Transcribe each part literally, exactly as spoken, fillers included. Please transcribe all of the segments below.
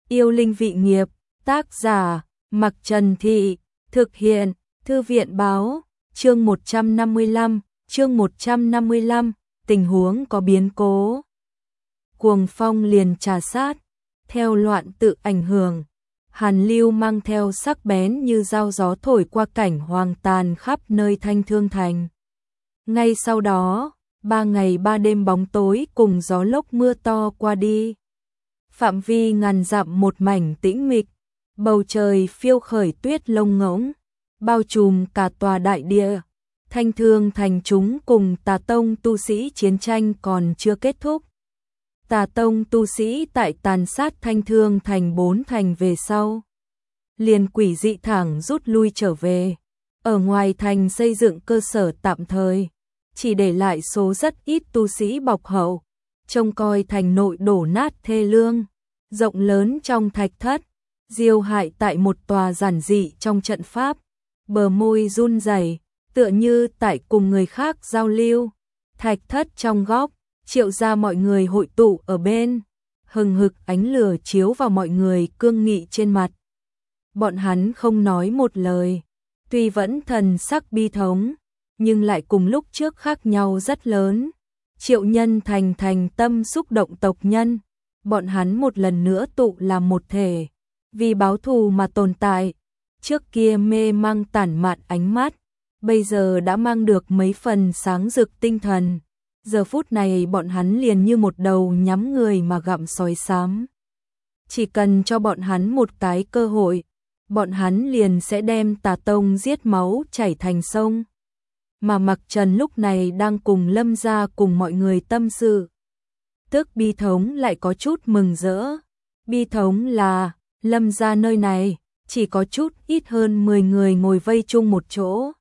Yêu linh vị nghiệp, tác giả, Mặc Trần Thị, thực hiện, Thư viện báo, chương một trăm năm mươi lăm, chương một trăm năm mươi lăm, tình huống có biến cố. Cuồng phong liền trà sát, theo loạn tự ảnh hưởng, hàn lưu mang theo sắc bén như dao gió thổi qua cảnh hoang tàn khắp nơi Thanh Thương Thành. Ngay sau đó, ba ngày ba đêm bóng tối cùng gió lốc mưa to qua đi. Phạm vi ngàn dặm một mảnh tĩnh mịch, bầu trời phiêu khởi tuyết lông ngỗng, bao trùm cả tòa đại địa. Thanh Thương Thành chúng cùng Tà Tông tu sĩ chiến tranh còn chưa kết thúc. Tà Tông tu sĩ tại tàn sát Thanh Thương Thành bốn thành về sau, liền quỷ dị thẳng rút lui trở về. Ở ngoài thành xây dựng cơ sở tạm thời, chỉ để lại số rất ít tu sĩ bọc hậu, trông coi thành nội đổ nát thê lương. Rộng lớn trong thạch thất, Diêu Hại tại một tòa giản dị trong trận pháp, bờ môi run rẩy, tựa như tại cùng người khác giao lưu. Thạch thất trong góc, Triệu gia mọi người hội tụ ở bên, hừng hực ánh lửa chiếu vào mọi người cương nghị trên mặt. Bọn hắn không nói một lời, tuy vẫn thần sắc bi thống, nhưng lại cùng lúc trước khác nhau rất lớn. Triệu Nhân Thành thành tâm xúc động tộc nhân, bọn hắn một lần nữa tụ làm một thể, vì báo thù mà tồn tại. Trước kia mê mang tản mạn ánh mắt, bây giờ đã mang được mấy phần sáng rực tinh thần. Giờ phút này bọn hắn liền như một đầu nhắm người mà gặm sói xám. Chỉ cần cho bọn hắn một cái cơ hội, bọn hắn liền sẽ đem Tà Tông giết máu chảy thành sông. Mà Mặc Trần lúc này đang cùng Lâm gia cùng mọi người tâm sự. Tức bi thống lại có chút mừng rỡ. Bi thống là, Lâm gia nơi này, chỉ có chút ít hơn mười người ngồi vây chung một chỗ.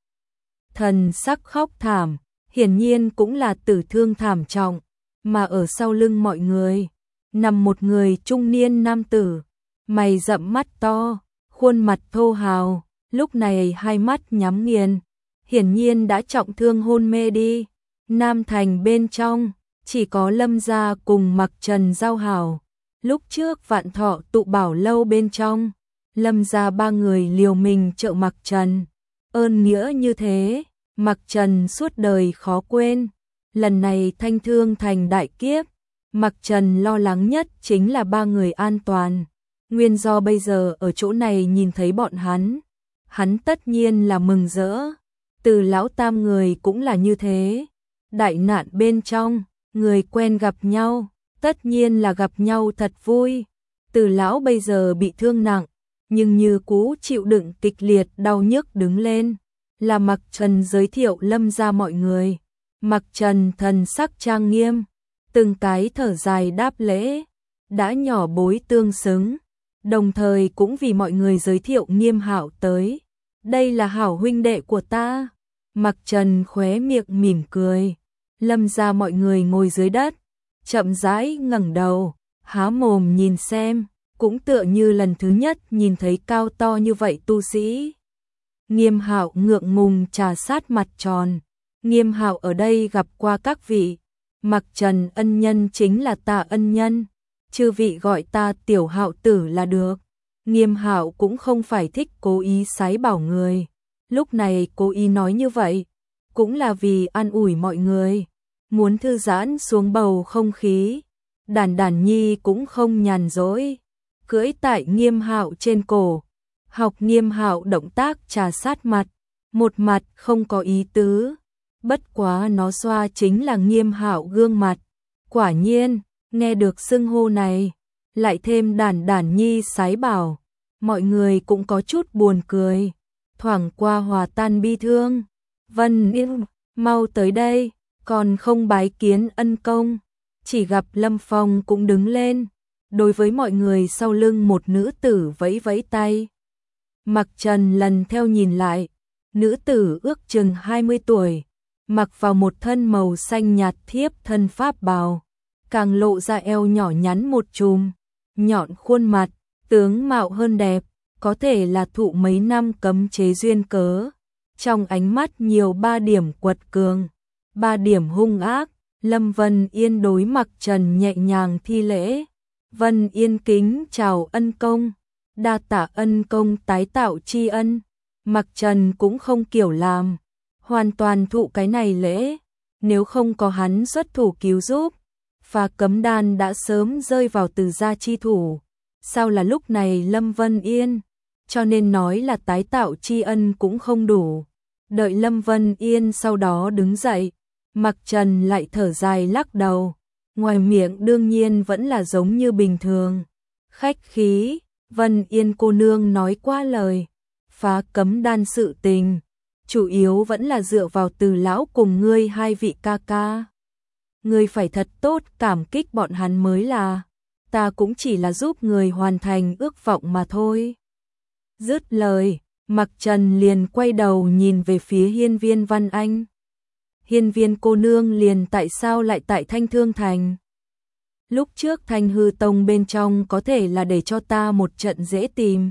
Thần sắc khóc thảm, hiển nhiên cũng là tử thương thảm trọng, mà ở sau lưng mọi người, nằm một người trung niên nam tử, mày rậm mắt to, khuôn mặt thô hào, lúc này hai mắt nhắm nghiền, hiển nhiên đã trọng thương hôn mê đi. Nam thành bên trong, chỉ có Lâm gia cùng Mặc Trần giao hảo. Lúc trước Vạn Thọ tụ bảo lâu bên trong, Lâm gia ba người liều mình trợ Mặc Trần. Ơn nghĩa như thế, Mặc Trần suốt đời khó quên. Lần này Thanh Thương Thành đại kiếp, Mặc Trần lo lắng nhất chính là ba người an toàn. Nguyên do bây giờ ở chỗ này nhìn thấy bọn hắn, hắn tất nhiên là mừng rỡ. Từ lão tam người cũng là như thế. Đại nạn bên trong, người quen gặp nhau, tất nhiên là gặp nhau thật vui. Từ lão bây giờ bị thương nặng, nhưng như cũ chịu đựng kịch liệt đau nhức đứng lên. Là Mặc Trần giới thiệu Lâm gia mọi người. Mặc Trần thần sắc trang nghiêm, từng cái thở dài đáp lễ, đã nhỏ bối tương xứng, đồng thời cũng vì mọi người giới thiệu Nghiêm Hạo tới. Đây là hảo huynh đệ của ta. Mặc Trần khóe miệng mỉm cười. Lâm gia mọi người ngồi dưới đất, chậm rãi ngẩng đầu, há mồm nhìn xem, cũng tựa như lần thứ nhất nhìn thấy cao to như vậy tu sĩ. Nghiêm Hạo ngượng ngùng trà sát mặt tròn. Nghiêm Hạo ở đây gặp qua các vị, Mặc Trần ân nhân chính là ta ân nhân, chư vị gọi ta tiểu Hạo tử là được. Nghiêm Hạo cũng không phải thích cố ý sái bảo người, lúc này cố ý nói như vậy, cũng là vì an ủi mọi người, muốn thư giãn xuống bầu không khí. Đản Đản Nhi cũng không nhàn rỗi, cưỡi tại Nghiêm Hạo trên cổ, học Nghiêm Hạo động tác trà sát mặt, một mặt không có ý tứ, bất quá nó xoa chính là Nghiêm Hạo gương mặt. Quả nhiên, nghe được xưng hô này, lại thêm Đản Đản Nhi sái bảo, mọi người cũng có chút buồn cười, thoảng qua hòa tan bi thương. Vân Yên, mau tới đây, còn không bái kiến ân công. Chỉ gặp Lâm Phong cũng đứng lên, đối với mọi người sau lưng một nữ tử vẫy vẫy tay. Mặc Trần lần theo nhìn lại, nữ tử ước chừng hai mươi tuổi, mặc vào một thân màu xanh nhạt thiếp thân pháp bào, càng lộ ra eo nhỏ nhắn một chùm, nhọn khuôn mặt, tướng mạo hơn đẹp, có thể là thụ mấy năm cấm chế duyên cớ. Trong ánh mắt nhiều ba điểm quật cường, ba điểm hung ác. Lâm Vân Yên đối Mặc Trần nhẹ nhàng thi lễ, Vân Yên kính chào ân công, đa tạ ân công tái tạo tri ân. Mặc Trần cũng không kiểu làm, hoàn toàn thụ cái này lễ, nếu không có hắn xuất thủ cứu giúp, phá cấm đan đã sớm rơi vào Từ gia chi thủ. Sao là lúc này Lâm Vân Yên, cho nên nói là tái tạo tri ân cũng không đủ. Đợi Lâm Vân Yên sau đó đứng dậy, Mặc Trần lại thở dài lắc đầu, ngoài miệng đương nhiên vẫn là giống như bình thường. Khách khí, Vân Yên cô nương nói qua lời, phá cấm đan sự tình, chủ yếu vẫn là dựa vào Từ lão cùng ngươi hai vị ca ca. Ngươi phải thật tốt cảm kích bọn hắn mới là, ta cũng chỉ là giúp người hoàn thành ước vọng mà thôi. Dứt lời, Mặc Trần liền quay đầu nhìn về phía Hiên Viên Văn Anh. Hiên Viên cô nương liền tại sao lại tại Thanh Thương Thành? Lúc trước Thanh Hư Tông bên trong có thể là để cho ta một trận dễ tìm.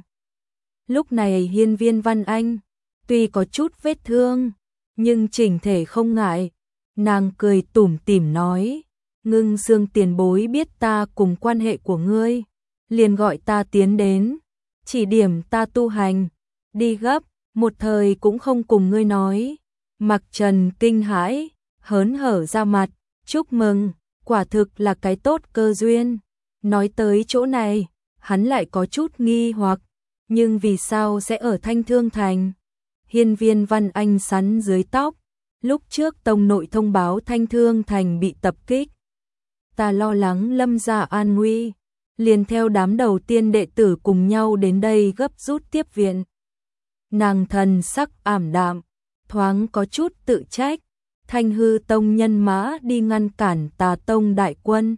Lúc này Hiên Viên Văn Anh, tuy có chút vết thương, nhưng chỉnh thể không ngại. Nàng cười tủm tỉm nói, Ngưng Xương tiền bối biết ta cùng quan hệ của ngươi, liền gọi ta tiến đến, chỉ điểm ta tu hành, đi gấp, một thời cũng không cùng ngươi nói. Mặc Trần kinh hãi, hớn hở ra mặt, chúc mừng, quả thực là cái tốt cơ duyên. Nói tới chỗ này, hắn lại có chút nghi hoặc, nhưng vì sao sẽ ở Thanh Thương Thành? Hiên Viên Văn Anh sắn dưới tóc, lúc trước tông nội thông báo Thanh Thương Thành bị tập kích. Ta lo lắng Lâm gia an nguy, liền theo đám đầu tiên đệ tử cùng nhau đến đây gấp rút tiếp viện. Nàng thần sắc ảm đạm, thoáng có chút tự trách, Thanh Hư Tông nhân mã đi ngăn cản Tà Tông đại quân.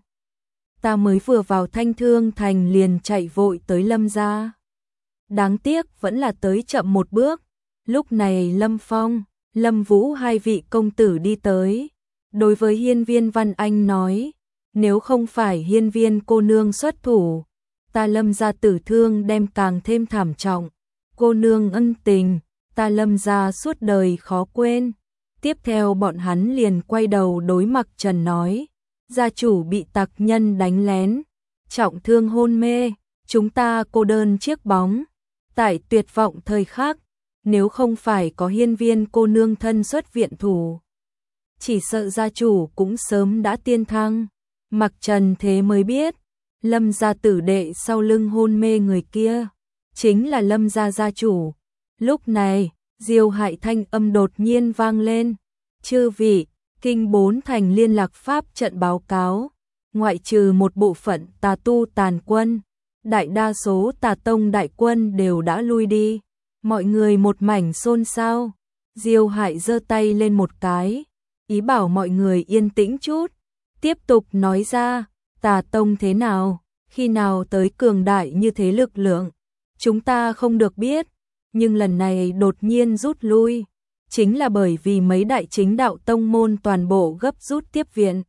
Ta mới vừa vào Thanh Thương Thành liền chạy vội tới Lâm gia. Đáng tiếc vẫn là tới chậm một bước, lúc này Lâm Phong, Lâm Vũ hai vị công tử đi tới. Đối với Hiên Viên Văn Anh nói, nếu không phải Hiên Viên cô nương xuất thủ, ta Lâm gia tử thương đem càng thêm thảm trọng. Cô nương ân tình, ta Lâm gia suốt đời khó quên. Tiếp theo bọn hắn liền quay đầu đối Mặc Trần nói, gia chủ bị tặc nhân đánh lén, trọng thương hôn mê, chúng ta cô đơn chiếc bóng. Tại tuyệt vọng thời khắc, nếu không phải có Hiên Viên cô nương thân xuất viện thủ, chỉ sợ gia chủ cũng sớm đã tiên thăng. Mặc Trần thế mới biết, Lâm gia tử đệ sau lưng hôn mê người kia, chính là Lâm gia gia chủ. Lúc này, Diêu Hại thanh âm đột nhiên vang lên, chư vị, kinh bốn thành liên lạc pháp trận báo cáo, ngoại trừ một bộ phận tà tu tàn quân, đại đa số Tà Tông đại quân đều đã lui đi. Mọi người một mảnh xôn xao. Diêu Hại giơ tay lên một cái, ý bảo mọi người yên tĩnh chút, tiếp tục nói ra, Tà Tông thế nào, khi nào tới cường đại như thế lực lượng, chúng ta không được biết, nhưng lần này đột nhiên rút lui, chính là bởi vì mấy đại chính đạo tông môn toàn bộ gấp rút tiếp viện,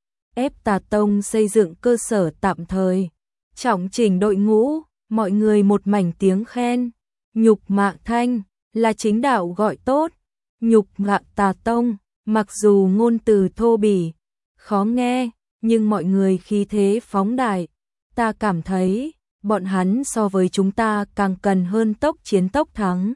ép Tà Tông xây dựng cơ sở tạm thời, trọng chỉnh đội ngũ, mọi người một mảnh tiếng khen. Nhục mạ thanh, là chính đạo gọi tốt, nhục mạ Tà Tông, mặc dù ngôn từ thô bỉ, khó nghe, nhưng mọi người khí thế phóng đại. Ta cảm thấy, bọn hắn so với chúng ta càng cần hơn tốc chiến tốc thắng.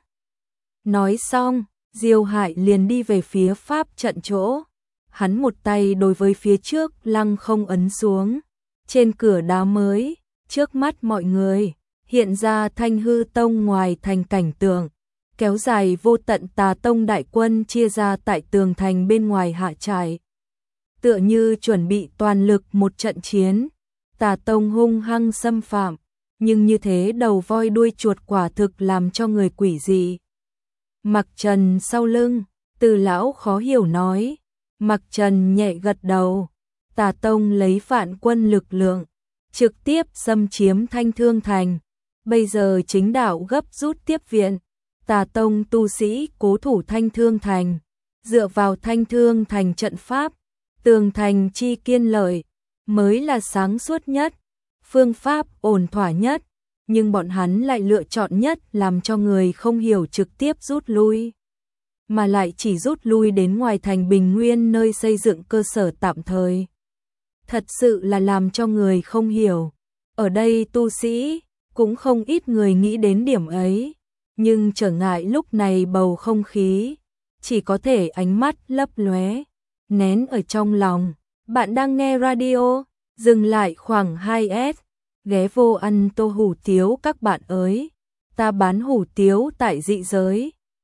Nói xong, Diêu Hại liền đi về phía pháp trận chỗ. Hắn một tay đối với phía trước lăng không ấn xuống. Trên cửa đá mới, trước mắt mọi người, hiện ra Thanh Hư Tông ngoài thành cảnh tượng, kéo dài vô tận Tà Tông đại quân chia ra tại tường thành bên ngoài hạ trại. Tựa như chuẩn bị toàn lực một trận chiến, Tà Tông hung hăng xâm phạm, nhưng như thế đầu voi đuôi chuột quả thực làm cho người quỷ dị. Mặc Trần sau lưng, Từ lão khó hiểu nói, Mặc Trần nhẹ gật đầu, Tà Tông lấy vạn quân lực lượng, trực tiếp xâm chiếm Thanh Thương Thành. Bây giờ chính đạo gấp rút tiếp viện, Tà Tông tu sĩ cố thủ Thanh Thương Thành, dựa vào Thanh Thương Thành trận pháp, tường thành chi kiên lợi, mới là sáng suốt nhất, phương pháp ổn thỏa nhất, nhưng bọn hắn lại lựa chọn nhất làm cho người không hiểu trực tiếp rút lui, mà lại chỉ rút lui đến ngoài thành Bình Nguyên nơi xây dựng cơ sở tạm thời. Thật sự là làm cho người không hiểu. Ở đây tu sĩ, cũng không ít người nghĩ đến điểm ấy, nhưng trở ngại lúc này bầu không khí, chỉ có thể ánh mắt lấp lóe, nén ở trong lòng. Bạn đang nghe radio, dừng lại khoảng hai s, ghé vô ăn tô hủ tiếu các bạn ơi, ta bán hủ tiếu tại dị giới.